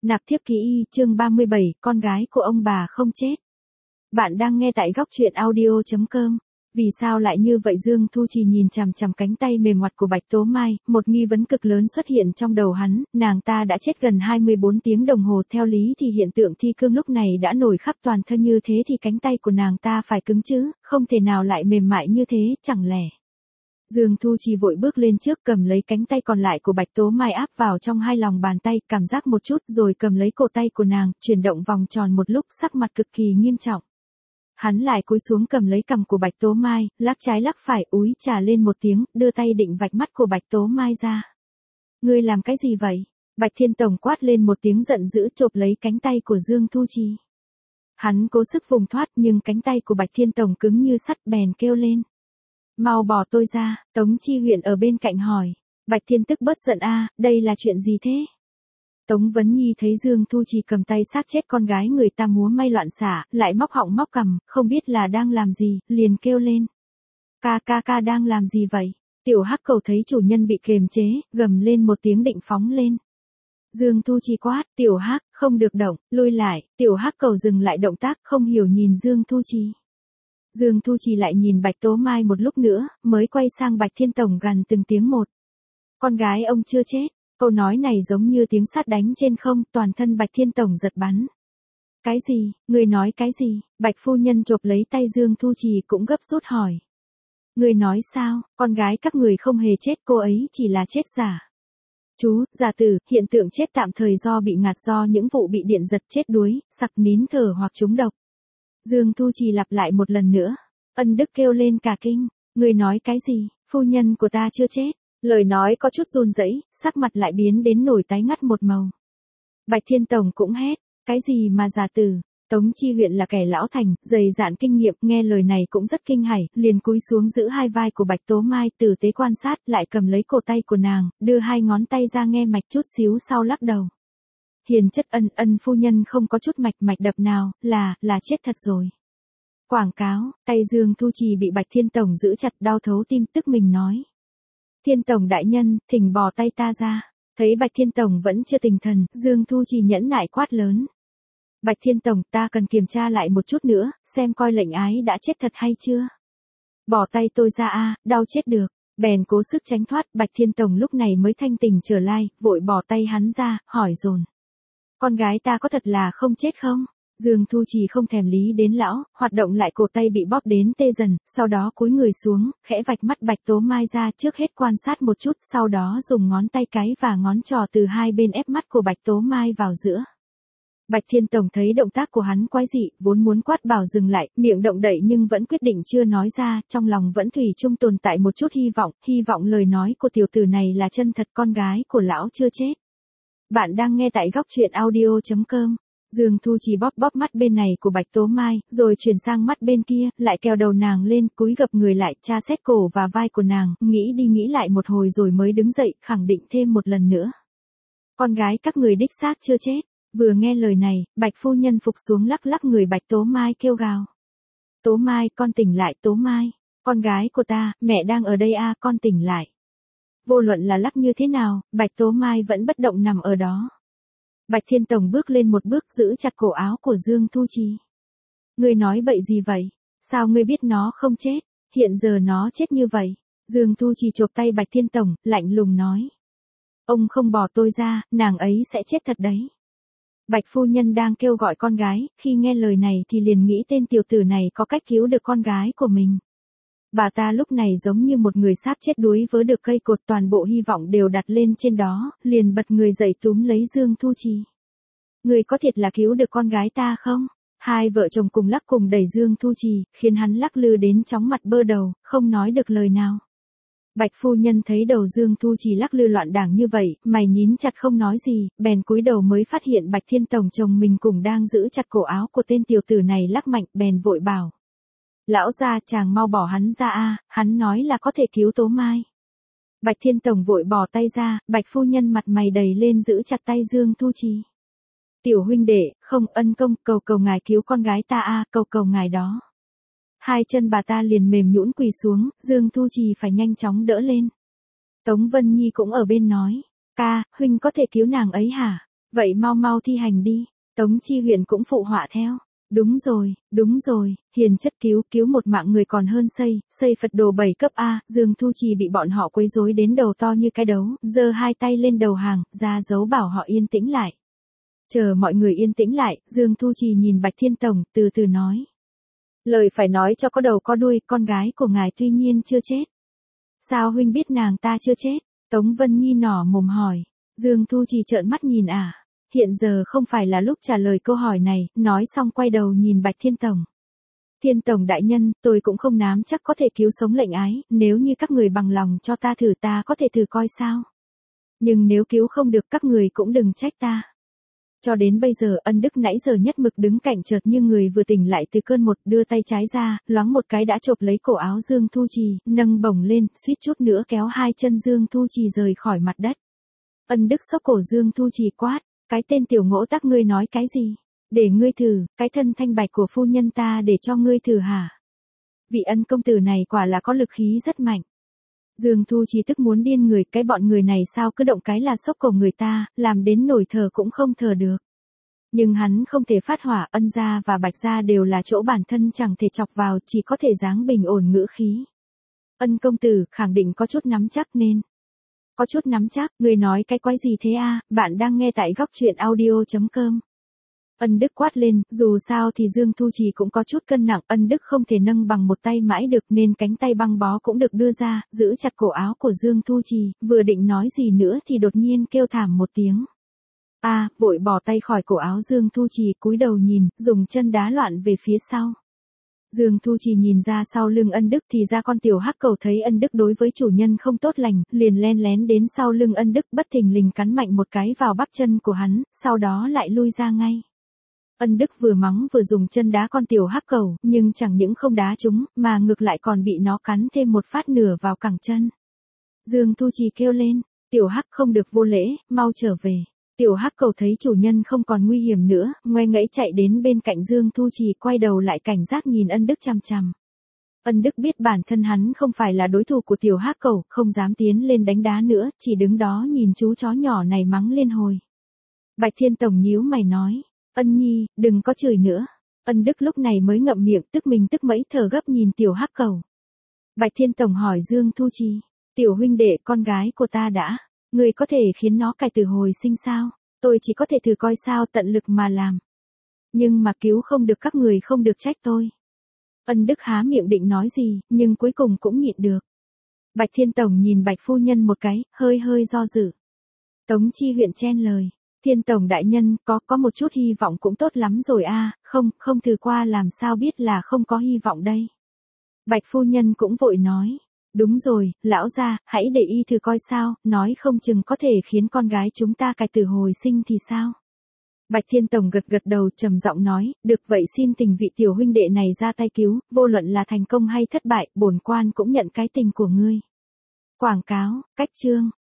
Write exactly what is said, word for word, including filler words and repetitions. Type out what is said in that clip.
Nạp thiếp ký y, chương ba mươi bảy, con gái của ông bà không chết. Bạn đang nghe tại góc truyện audio chấm com. Vì sao lại như vậy? Dương Thu Trì nhìn chằm chằm cánh tay mềm ngoặt của Bạch Tố Mai, một nghi vấn cực lớn xuất hiện trong đầu hắn, nàng ta đã chết gần hai mươi bốn tiếng đồng hồ, theo lý thì hiện tượng thi cương lúc này đã nổi khắp toàn thân như thế thì cánh tay của nàng ta phải cứng chứ, không thể nào lại mềm mại như thế, chẳng lẽ. Dương Thu Trì vội bước lên trước, cầm lấy cánh tay còn lại của Bạch Tố Mai áp vào trong hai lòng bàn tay, cảm giác một chút rồi cầm lấy cổ tay của nàng, chuyển động vòng tròn một lúc, sắc mặt cực kỳ nghiêm trọng. Hắn lại cúi xuống cầm lấy cằm của Bạch Tố Mai, lắc trái lắc phải, úi trà lên một tiếng, đưa tay định vạch mắt của Bạch Tố Mai ra. Ngươi làm cái gì vậy? Bạch Thiên Tổng quát lên một tiếng giận dữ, chộp lấy cánh tay của Dương Thu Trì. Hắn cố sức vùng thoát nhưng cánh tay của Bạch Thiên Tổng cứng như sắt, bèn kêu lên. Mau bỏ tôi ra. Tống Chi Huyền ở bên cạnh hỏi. Bạch Thiên tức bớt giận a, đây là chuyện gì thế? Tống Vấn Nhi thấy Dương Thu Trì cầm tay xác chết con gái người ta múa may loạn xả, lại móc họng móc cằm, không biết là đang làm gì, liền kêu lên. Ca ca ca đang làm gì vậy? Tiểu Hắc Cầu thấy chủ nhân bị kiềm chế, gầm lên một tiếng định phóng lên. Dương Thu Trì quát, Tiểu Hắc, không được động, lui lại. Tiểu Hắc Cầu dừng lại động tác, không hiểu nhìn Dương Thu Trì. Dương Thu Trì lại nhìn Bạch Tố Mai một lúc nữa, mới quay sang Bạch Thiên Tổng gằn từng tiếng một. Con gái ông chưa chết. Câu nói này giống như tiếng sét đánh trên không, toàn thân Bạch Thiên Tổng giật bắn. Cái gì? Người nói cái gì? Bạch phu nhân chộp lấy tay Dương Thu Trì cũng gấp rút hỏi. Người nói sao? Con gái các người không hề chết, cô ấy chỉ là chết giả. Chú, giả tử, hiện tượng chết tạm thời do bị ngạt do những vụ bị điện giật, chết đuối, sặc nín thở hoặc trúng độc. Dương Thu Trì lặp lại một lần nữa. Ân Đức kêu lên cả kinh. Người nói cái gì? Phu nhân của ta chưa chết. Lời nói có chút run rẩy, sắc mặt lại biến đến nổi tái ngắt một màu. Bạch Thiên Tổng cũng hét. Cái gì mà giả tử? Tống Chi Huyền là kẻ lão thành, dày dạn kinh nghiệm, nghe lời này cũng rất kinh hãi, liền cúi xuống giữ hai vai của Bạch Tố Mai, tử tế quan sát, lại cầm lấy cổ tay của nàng, đưa hai ngón tay ra nghe mạch chút xíu sau lắc đầu. Hiền chất ân ân phu nhân không có chút mạch mạch đập nào, là, là chết thật rồi. Quảng cáo, tay Dương Thu Trì bị Bạch Thiên Tổng giữ chặt, đau thấu tim, tức mình nói. Thiên Tổng đại nhân, thỉnh bỏ tay ta ra. Thấy Bạch Thiên Tổng vẫn chưa tỉnh thần, Dương Thu Trì nhẫn nại quát lớn. Bạch Thiên Tổng, ta cần kiểm tra lại một chút nữa, xem coi lệnh ái đã chết thật hay chưa. Bỏ tay tôi ra a, đau chết được. Bèn cố sức tránh thoát, Bạch Thiên Tổng lúc này mới thanh tỉnh trở lại, vội bỏ tay hắn ra, hỏi dồn. Con gái ta có thật là không chết không? Dương Thu Trì không thèm lý đến lão, hoạt động lại cổ tay bị bóp đến tê dần, sau đó cúi người xuống, khẽ vạch mắt Bạch Tố Mai ra, trước hết quan sát một chút, sau đó dùng ngón tay cái và ngón trỏ từ hai bên ép mắt của Bạch Tố Mai vào giữa. Bạch Thiên Tổng thấy động tác của hắn quái dị, vốn muốn quát bảo dừng lại, miệng động đậy nhưng vẫn quyết định chưa nói ra, trong lòng vẫn thủy chung tồn tại một chút hy vọng, hy vọng lời nói của tiểu tử này là chân thật, con gái của lão chưa chết. Bạn đang nghe tại góc truyện audio chấm com. Dương Thu Trì bóp bóp mắt bên này của Bạch Tố Mai, rồi chuyển sang mắt bên kia, lại kéo đầu nàng lên, cúi gập người lại, tra xét cổ và vai của nàng, nghĩ đi nghĩ lại một hồi rồi mới đứng dậy, khẳng định thêm một lần nữa. Con gái các người đích xác chưa chết. Vừa nghe lời này, Bạch phu nhân phục xuống lắc lắc người Bạch Tố Mai kêu gào. Tố Mai, con tỉnh lại, Tố Mai. Con gái của ta, mẹ đang ở đây a, con tỉnh lại. Vô luận là lắc như thế nào, Bạch Tố Mai vẫn bất động nằm ở đó. Bạch Thiên Tổng bước lên một bước giữ chặt cổ áo của Dương Thu Trì. Ngươi nói bậy gì vậy? Sao ngươi biết nó không chết? Hiện giờ nó chết như vậy. Dương Thu Trì chộp tay Bạch Thiên Tổng, lạnh lùng nói. Ông không bỏ tôi ra, nàng ấy sẽ chết thật đấy. Bạch phu nhân đang kêu gọi con gái, khi nghe lời này thì liền nghĩ tên tiểu tử này có cách cứu được con gái của mình. Bà ta lúc này giống như một người sắp chết đuối vớ được cây cột, toàn bộ hy vọng đều đặt lên trên đó, liền bật người dậy túm lấy Dương Thu Trì. Người có thiệt là cứu được con gái ta không? Hai vợ chồng cùng lắc cùng đẩy Dương Thu Trì, khiến hắn lắc lư đến chóng mặt bơ đầu, không nói được lời nào. Bạch phu nhân thấy đầu Dương Thu Trì lắc lư loạn đảng như vậy, mày nhín chặt không nói gì, bèn cúi đầu mới phát hiện Bạch Thiên Tổng chồng mình cùng đang giữ chặt cổ áo của tên tiểu tử này lắc mạnh, bèn vội bảo. Lão gia, chàng mau bỏ hắn ra a, hắn nói là có thể cứu Tố Mai. Bạch Thiên Tổng vội bỏ tay ra, Bạch phu nhân mặt mày đầy lên giữ chặt tay Dương Thu Trì. Tiểu huynh đệ, không, ân công, cầu cầu ngài cứu con gái ta a, cầu cầu ngài đó. Hai chân bà ta liền mềm nhũn quỳ xuống, Dương Thu Trì phải nhanh chóng đỡ lên. Tống Vân Nhi cũng ở bên nói, ca, huynh có thể cứu nàng ấy hả? Vậy mau mau thi hành đi. Tống Chi Huyền cũng phụ họa theo. Đúng rồi, đúng rồi, hiền chất cứu, cứu một mạng người còn hơn xây, xây Phật đồ bảy cấp A, Dương Thu Trì bị bọn họ quấy rối đến đầu to như cái đấu, giơ hai tay lên đầu hàng, ra dấu bảo họ yên tĩnh lại. Chờ mọi người yên tĩnh lại, Dương Thu Trì nhìn Bạch Thiên Tổng, từ từ nói. Lời phải nói cho có đầu có đuôi, con gái của ngài tuy nhiên chưa chết. Sao huynh biết nàng ta chưa chết? Tống Vân Nhi nỏ mồm hỏi. Dương Thu Trì trợn mắt nhìn ả. À. Hiện giờ không phải là lúc trả lời câu hỏi này, nói xong quay đầu nhìn Bạch Thiên Tổng. Thiên Tổng đại nhân, tôi cũng không nắm chắc có thể cứu sống lệnh ái, nếu như các người bằng lòng cho ta thử ta có thể thử coi sao. Nhưng nếu cứu không được các người cũng đừng trách ta. Cho đến bây giờ Ân Đức nãy giờ nhất mực đứng cạnh chợt như người vừa tỉnh lại từ cơn một, đưa tay trái ra, loáng một cái đã chộp lấy cổ áo Dương Thu Trì, nâng bổng lên, suýt chút nữa kéo hai chân Dương Thu Trì rời khỏi mặt đất. Ân Đức xốc cổ Dương Thu Trì quát, cái tên tiểu ngỗ tác ngươi nói cái gì? Để ngươi thử, cái thân thanh bạch của phu nhân ta để cho ngươi thử hả? Vị Ân công tử này quả là có lực khí rất mạnh. Dương Thu Trì tức muốn điên người, cái bọn người này sao cứ động cái là xốc cổ người ta, làm đến nổi thở cũng không thở được. Nhưng hắn không thể phát hỏa, Ân gia và Bạch gia đều là chỗ bản thân chẳng thể chọc vào, chỉ có thể dáng bình ổn ngữ khí. Ân công tử, khẳng định có chút nắm chắc nên. Có chút nắm chắc, người nói cái quái gì thế a? Bạn đang nghe tại góc truyện audio chấm com. Ân Đức quát lên, dù sao thì Dương Thu Trì cũng có chút cân nặng, Ân Đức không thể nâng bằng một tay mãi được nên cánh tay băng bó cũng được đưa ra, giữ chặt cổ áo của Dương Thu Trì, vừa định nói gì nữa thì đột nhiên kêu thảm một tiếng. A, à, vội bỏ tay khỏi cổ áo Dương Thu Trì, cúi đầu nhìn, dùng chân đá loạn về phía sau. Dương Thu Trì nhìn ra sau lưng Ân Đức thì ra con tiểu hắc cầu thấy Ân Đức đối với chủ nhân không tốt lành, liền len lén đến sau lưng Ân Đức bất thình lình cắn mạnh một cái vào bắp chân của hắn, sau đó lại lui ra ngay. Ân Đức vừa mắng vừa dùng chân đá con tiểu hắc cầu, nhưng chẳng những không đá chúng, mà ngược lại còn bị nó cắn thêm một phát nửa vào cẳng chân. Dương Thu Trì kêu lên, tiểu hắc không được vô lễ, mau trở về. Tiểu hắc cầu thấy chủ nhân không còn nguy hiểm nữa, ngoe ngẫy chạy đến bên cạnh Dương Thu Trì, quay đầu lại cảnh giác nhìn Ân Đức chằm chằm. Ân Đức biết bản thân hắn không phải là đối thủ của tiểu hắc cầu, không dám tiến lên đánh đá nữa, chỉ đứng đó nhìn chú chó nhỏ này mắng liên hồi. Bạch Thiên Tổng nhíu mày nói, Ân Nhi, đừng có chửi nữa. Ân Đức lúc này mới ngậm miệng, tức mình tức mẩy thở gấp nhìn tiểu hắc cầu. Bạch Thiên Tổng hỏi Dương Thu Trì, tiểu huynh đệ con gái của ta đã, người có thể khiến nó cải tử hồi sinh sao? Tôi chỉ có thể thử coi sao, tận lực mà làm. Nhưng mà cứu không được các người không được trách tôi. Ân Đức há miệng định nói gì, nhưng cuối cùng cũng nhịn được. Bạch Thiên Tổng nhìn Bạch Phu Nhân một cái, hơi hơi do dự. Tống Chi Huyền chen lời. Thiên Tổng đại nhân, có, có một chút hy vọng cũng tốt lắm rồi a, không, không thử qua làm sao biết là không có hy vọng đây. Bạch Phu Nhân cũng vội nói. Đúng rồi, lão gia, hãy để y thử coi sao, nói không chừng có thể khiến con gái chúng ta cải tử hồi sinh thì sao. Bạch Thiên Tổng gật gật đầu trầm giọng nói, được vậy xin tình vị tiểu huynh đệ này ra tay cứu, vô luận là thành công hay thất bại, bổn quan cũng nhận cái tình của ngươi. Quảng cáo, cách chương.